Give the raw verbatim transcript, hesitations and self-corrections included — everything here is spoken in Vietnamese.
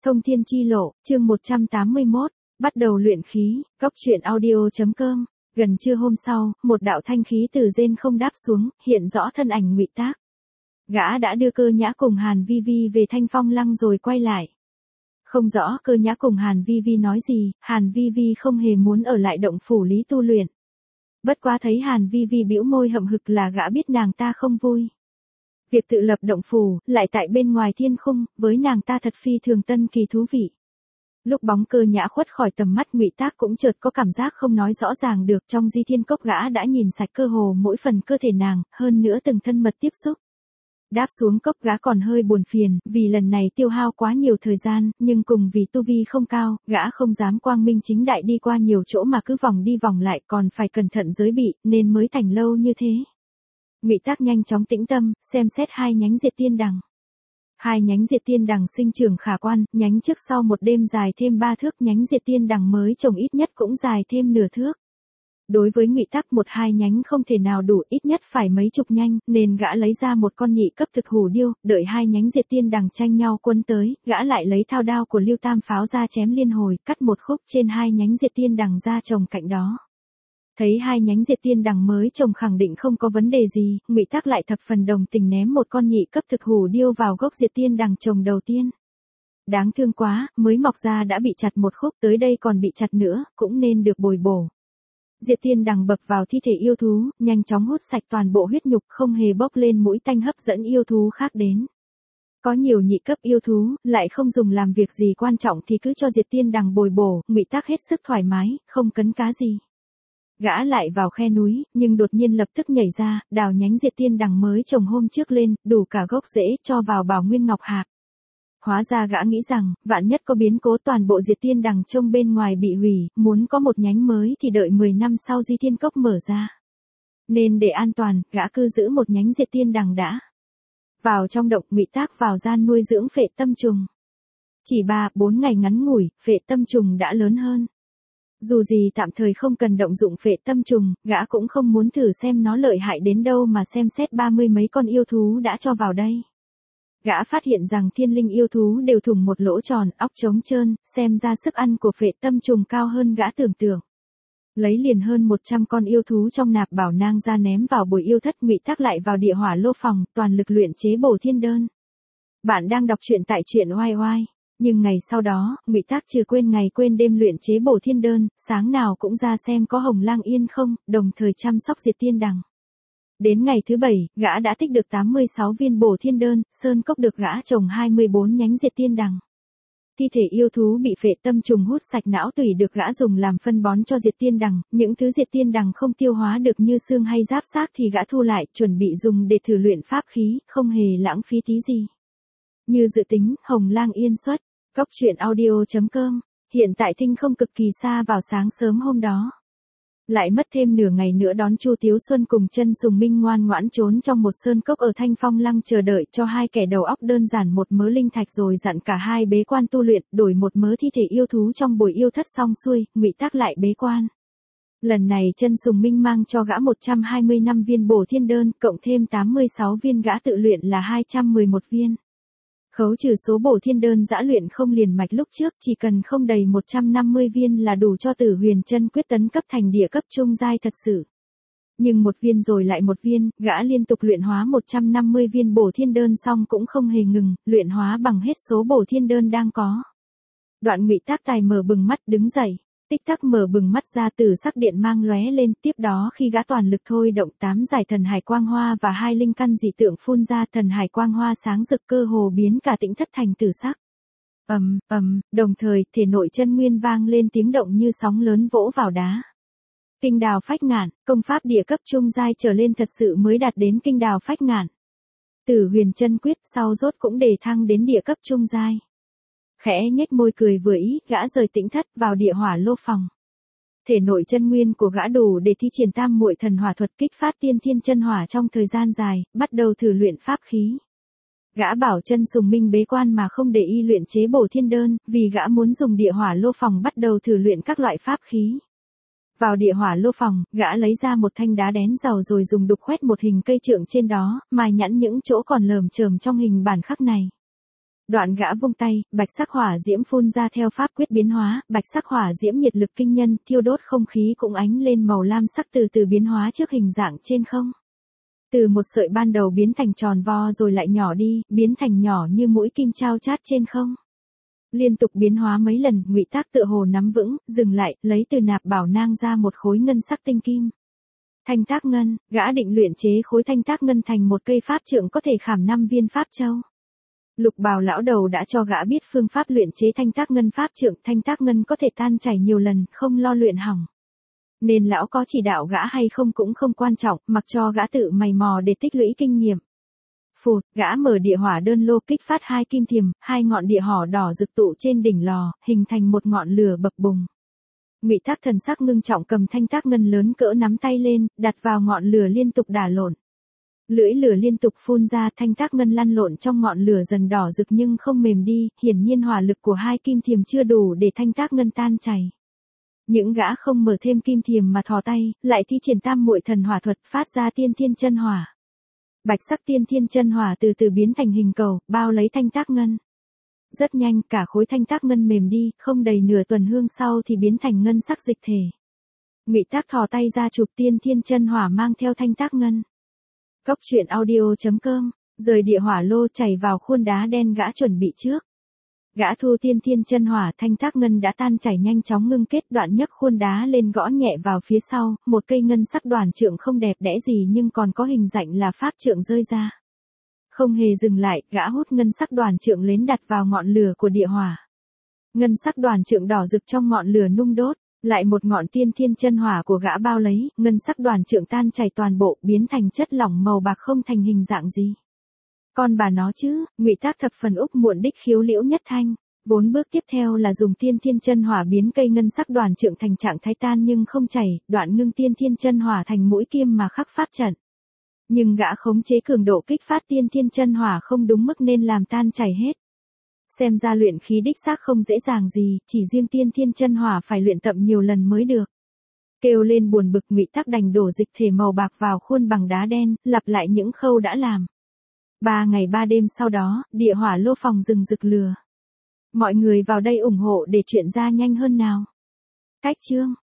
Thông thiên chi lộ, chương một trăm tám mươi mốt, bắt đầu luyện khí, góc truyện audio.com. Gần trưa hôm sau, một đạo thanh khí từ rên không đáp xuống, hiện rõ thân ảnh Ngụy Tác. Gã đã đưa Cơ Nhã cùng Hàn Vi Vi về Thanh Phong Lăng rồi quay lại. Không rõ Cơ Nhã cùng Hàn Vi Vi nói gì, Hàn Vi Vi không hề muốn ở lại động phủ lý tu luyện. Bất quá thấy Hàn Vi Vi bĩu môi hậm hực là gã biết nàng ta không vui. Việc tự lập động phủ, lại tại bên ngoài thiên khung, với nàng ta thật phi thường tân kỳ thú vị. Lúc bóng Cơ Nhã khuất khỏi tầm mắt Ngụy Tác cũng chợt có cảm giác không nói rõ ràng được, trong di thiên cốc gã đã nhìn sạch cơ hồ mỗi phần cơ thể nàng, hơn nữa từng thân mật tiếp xúc. Đáp xuống cốc gã còn hơi buồn phiền, vì lần này tiêu hao quá nhiều thời gian, nhưng cùng vì tu vi không cao, gã không dám quang minh chính đại đi qua nhiều chỗ mà cứ vòng đi vòng lại, còn phải cẩn thận giới bị, nên mới thành lâu như thế. Ngụy Tác nhanh chóng tĩnh tâm, xem xét hai nhánh diệt tiên đằng. Hai nhánh diệt tiên đằng sinh trưởng khả quan, nhánh trước sau một đêm dài thêm ba thước, nhánh diệt tiên đằng mới trồng ít nhất cũng dài thêm nửa thước. Đối với Ngụy Tác một hai nhánh không thể nào đủ, ít nhất phải mấy chục nhanh, nên gã lấy ra một con nhị cấp thực hủ điêu, đợi hai nhánh diệt tiên đằng tranh nhau quấn tới, gã lại lấy thao đao của Lưu Tam Pháo ra chém liên hồi, cắt một khúc trên hai nhánh diệt tiên đằng ra trồng cạnh đó. Thấy hai nhánh diệt tiên đằng mới trồng khẳng định không có vấn đề gì, Ngụy Tác lại thập phần đồng tình ném một con nhị cấp thực hủ điêu vào gốc diệt tiên đằng trồng đầu tiên. Đáng thương quá, mới mọc ra đã bị chặt một khúc, tới đây còn bị chặt nữa, cũng nên được bồi bổ. Diệt tiên đằng bập vào thi thể yêu thú, nhanh chóng hút sạch toàn bộ huyết nhục, không hề bốc lên mũi tanh hấp dẫn yêu thú khác đến. Có nhiều nhị cấp yêu thú, lại không dùng làm việc gì quan trọng thì cứ cho diệt tiên đằng bồi bổ, Ngụy Tác hết sức thoải mái, không cấn cá gì. Gã lại vào khe núi, nhưng đột nhiên lập tức nhảy ra, đào nhánh diệt tiên đằng mới trồng hôm trước lên, đủ cả gốc rễ, cho vào Bảo Nguyên Ngọc Hạp. Hóa ra gã nghĩ rằng, vạn nhất có biến cố toàn bộ diệt tiên đằng trông bên ngoài bị hủy, muốn có một nhánh mới thì đợi mười năm sau di thiên cốc mở ra. Nên để an toàn, gã cứ giữ một nhánh diệt tiên đằng đã. Vào trong động, Ngụy Tác vào gian nuôi dưỡng phệ tâm trùng. Chỉ ba, bốn ngày ngắn ngủi, phệ tâm trùng đã lớn hơn. Dù gì tạm thời không cần động dụng phệ tâm trùng, gã cũng không muốn thử xem nó lợi hại đến đâu mà xem xét ba mươi mấy con yêu thú đã cho vào đây. Gã phát hiện rằng thiên linh yêu thú đều thủng một lỗ tròn, óc trống trơn, xem ra sức ăn của phệ tâm trùng cao hơn gã tưởng tượng. Lấy liền hơn một trăm con yêu thú trong nạp bảo nang ra ném vào bồi yêu thất, Ngụy Tác lại vào địa hỏa lô phòng, toàn lực luyện chế bổ thiên đơn. Bạn đang đọc truyện tại truyện oai oai. Nhưng ngày sau đó, Ngụy Tác chưa quên ngày quên đêm luyện chế bổ thiên đơn, sáng nào cũng ra xem có hồng lang yên không, đồng thời chăm sóc diệt tiên đằng. Đến ngày thứ bảy, gã đã tích được tám mươi sáu viên bổ thiên đơn, sơn cốc được gã trồng hai mươi bốn nhánh diệt tiên đằng. Thi thể yêu thú bị phệ tâm trùng hút sạch, não tủy được gã dùng làm phân bón cho diệt tiên đằng, những thứ diệt tiên đằng không tiêu hóa được như xương hay giáp xác thì gã thu lại, chuẩn bị dùng để thử luyện pháp khí, không hề lãng phí tí gì. Như dự tính, hồng lang yên xuất, góc truyện audio.com, hiện tại tinh không cực kỳ xa vào sáng sớm hôm đó. Lại mất thêm nửa ngày nữa đón Chu Tiếu Xuân cùng Chân Sùng Minh ngoan ngoãn trốn trong một sơn cốc ở Thanh Phong Lăng chờ đợi cho hai kẻ đầu óc đơn giản một mớ linh thạch rồi dặn cả hai bế quan tu luyện, đổi một mớ thi thể yêu thú trong bồi yêu thất xong xuôi, Ngụy Tác lại bế quan. Lần này Chân Sùng Minh mang cho gã một trăm hai mươi lăm viên bổ thiên đơn, cộng thêm tám mươi sáu viên gã tự luyện là hai trăm mười một viên. Khấu trừ số bổ thiên đơn dã luyện không liền mạch lúc trước, chỉ cần không đầy một trăm năm mươi viên là đủ cho Tử Huyền Chân Quyết tấn cấp thành địa cấp trung giai thật sự. Nhưng một viên rồi lại một viên, gã liên tục luyện hóa một trăm năm mươi viên bổ thiên đơn xong cũng không hề ngừng, luyện hóa bằng hết số bổ thiên đơn đang có. Đoạn Ngụy Tác tài mở bừng mắt đứng dậy. Tích tắc mở bừng mắt ra, từ sắc điện mang lóe lên, tiếp đó khi gã toàn lực thôi động tám giải thần hải quang hoa và hai linh căn dị tượng phun ra, thần hải quang hoa sáng rực cơ hồ biến cả tĩnh thất thành tử sắc. Ầm, ầm, đồng thời, thể nội chân nguyên vang lên tiếng động như sóng lớn vỗ vào đá. Kinh đào phách ngạn, công pháp địa cấp trung giai trở lên thật sự mới đạt đến kinh đào phách ngạn. Tử Huyền Chân Quyết sau rốt cũng đề thăng đến địa cấp trung giai. Khẽ nhếch môi cười vừa ý, gã rời tĩnh thất vào địa hỏa lô phòng. Thể nội chân nguyên của gã đủ để thi triển tam muội thần hỏa thuật, kích phát tiên thiên chân hỏa trong thời gian dài, bắt đầu thử luyện pháp khí. Gã bảo Chân Sùng Minh bế quan mà không để y luyện chế bổ thiên đơn, vì gã muốn dùng địa hỏa lô phòng bắt đầu thử luyện các loại pháp khí. Vào địa hỏa lô phòng, gã lấy ra một thanh đá đén dầu rồi dùng đục khoét một hình cây trượng trên đó, mài nhẵn những chỗ còn lởm chởm trong hình bản khắc này. Đoạn gã vung tay, bạch sắc hỏa diễm phun ra theo pháp quyết biến hóa, bạch sắc hỏa diễm nhiệt lực kinh nhân, thiêu đốt không khí cũng ánh lên màu lam sắc từ từ biến hóa trước hình dạng trên không. Từ một sợi ban đầu biến thành tròn vo rồi lại nhỏ đi, biến thành nhỏ như mũi kim chao chát trên không. Liên tục biến hóa mấy lần, Ngụy Tác tựa hồ nắm vững, dừng lại, lấy từ nạp bảo nang ra một khối ngân sắc tinh kim. Thanh tác ngân, gã định luyện chế khối thanh tác ngân thành một cây pháp trượng có thể khảm năm viên pháp châu. Lục Bào lão đầu đã cho gã biết phương pháp luyện chế thanh tác ngân pháp trượng, thanh tác ngân có thể tan chảy nhiều lần, không lo luyện hỏng. Nên lão có chỉ đạo gã hay không cũng không quan trọng, mặc cho gã tự mày mò để tích lũy kinh nghiệm. Phụt, gã mở địa hỏa đơn lô kích phát hai kim thiềm, hai ngọn địa hỏa đỏ rực tụ trên đỉnh lò, hình thành một ngọn lửa bập bùng. Ngụy Tác thần sắc ngưng trọng cầm thanh tác ngân lớn cỡ nắm tay lên, đặt vào ngọn lửa liên tục đả lộn. Lưỡi lửa liên tục phun ra, thanh tác ngân lăn lộn trong ngọn lửa dần đỏ rực nhưng không mềm đi, hiển nhiên hỏa lực của hai kim thiềm chưa đủ để thanh tác ngân tan chảy. Những gã không mở thêm kim thiềm mà thò tay, lại thi triển tam muội thần hỏa thuật phát ra tiên thiên chân hỏa. Bạch sắc tiên thiên chân hỏa từ từ biến thành hình cầu, bao lấy thanh tác ngân. Rất nhanh, cả khối thanh tác ngân mềm đi, không đầy nửa tuần hương sau thì biến thành ngân sắc dịch thể. Ngụy Tác thò tay ra chụp tiên thiên chân hỏa mang theo thanh tác ngân. Cốc truyện audio chấm com, rời địa hỏa lô chảy vào khuôn đá đen gã chuẩn bị trước. Gã thu tiên thiên chân hỏa, thanh tác ngân đã tan chảy nhanh chóng ngưng kết, đoạn nhấc khuôn đá lên gõ nhẹ vào phía sau, một cây ngân sắc đoàn trượng không đẹp đẽ gì nhưng còn có hình dạng là pháp trượng rơi ra. Không hề dừng lại, gã hút ngân sắc đoàn trượng lên đặt vào ngọn lửa của địa hỏa. Ngân sắc đoàn trượng đỏ rực trong ngọn lửa nung đốt, lại một ngọn tiên thiên chân hỏa của gã bao lấy, ngân sắc đoàn trượng tan chảy toàn bộ, biến thành chất lỏng màu bạc không thành hình dạng gì. Con bà nó chứ, Ngụy Tác thập phần úc muộn đích khiếu liễu nhất thanh. Bốn bước tiếp theo là dùng tiên thiên chân hỏa biến cây ngân sắc đoàn trượng thành trạng thái tan nhưng không chảy, đoạn ngưng tiên thiên chân hỏa thành mũi kim mà khắc pháp trận. Nhưng gã khống chế cường độ kích phát tiên thiên chân hỏa không đúng mức nên làm tan chảy hết. Xem ra luyện khí đích xác không dễ dàng gì, chỉ riêng tiên thiên chân hỏa phải luyện tập nhiều lần mới được. Kêu lên buồn bực, Ngụy Tác đành đổ dịch thể màu bạc vào khuôn bằng đá đen, lặp lại những khâu đã làm. Ba ngày ba đêm sau đó, địa hỏa lô phòng rừng rực lửa. Mọi người vào đây ủng hộ để chuyện ra nhanh hơn nào. Cách chương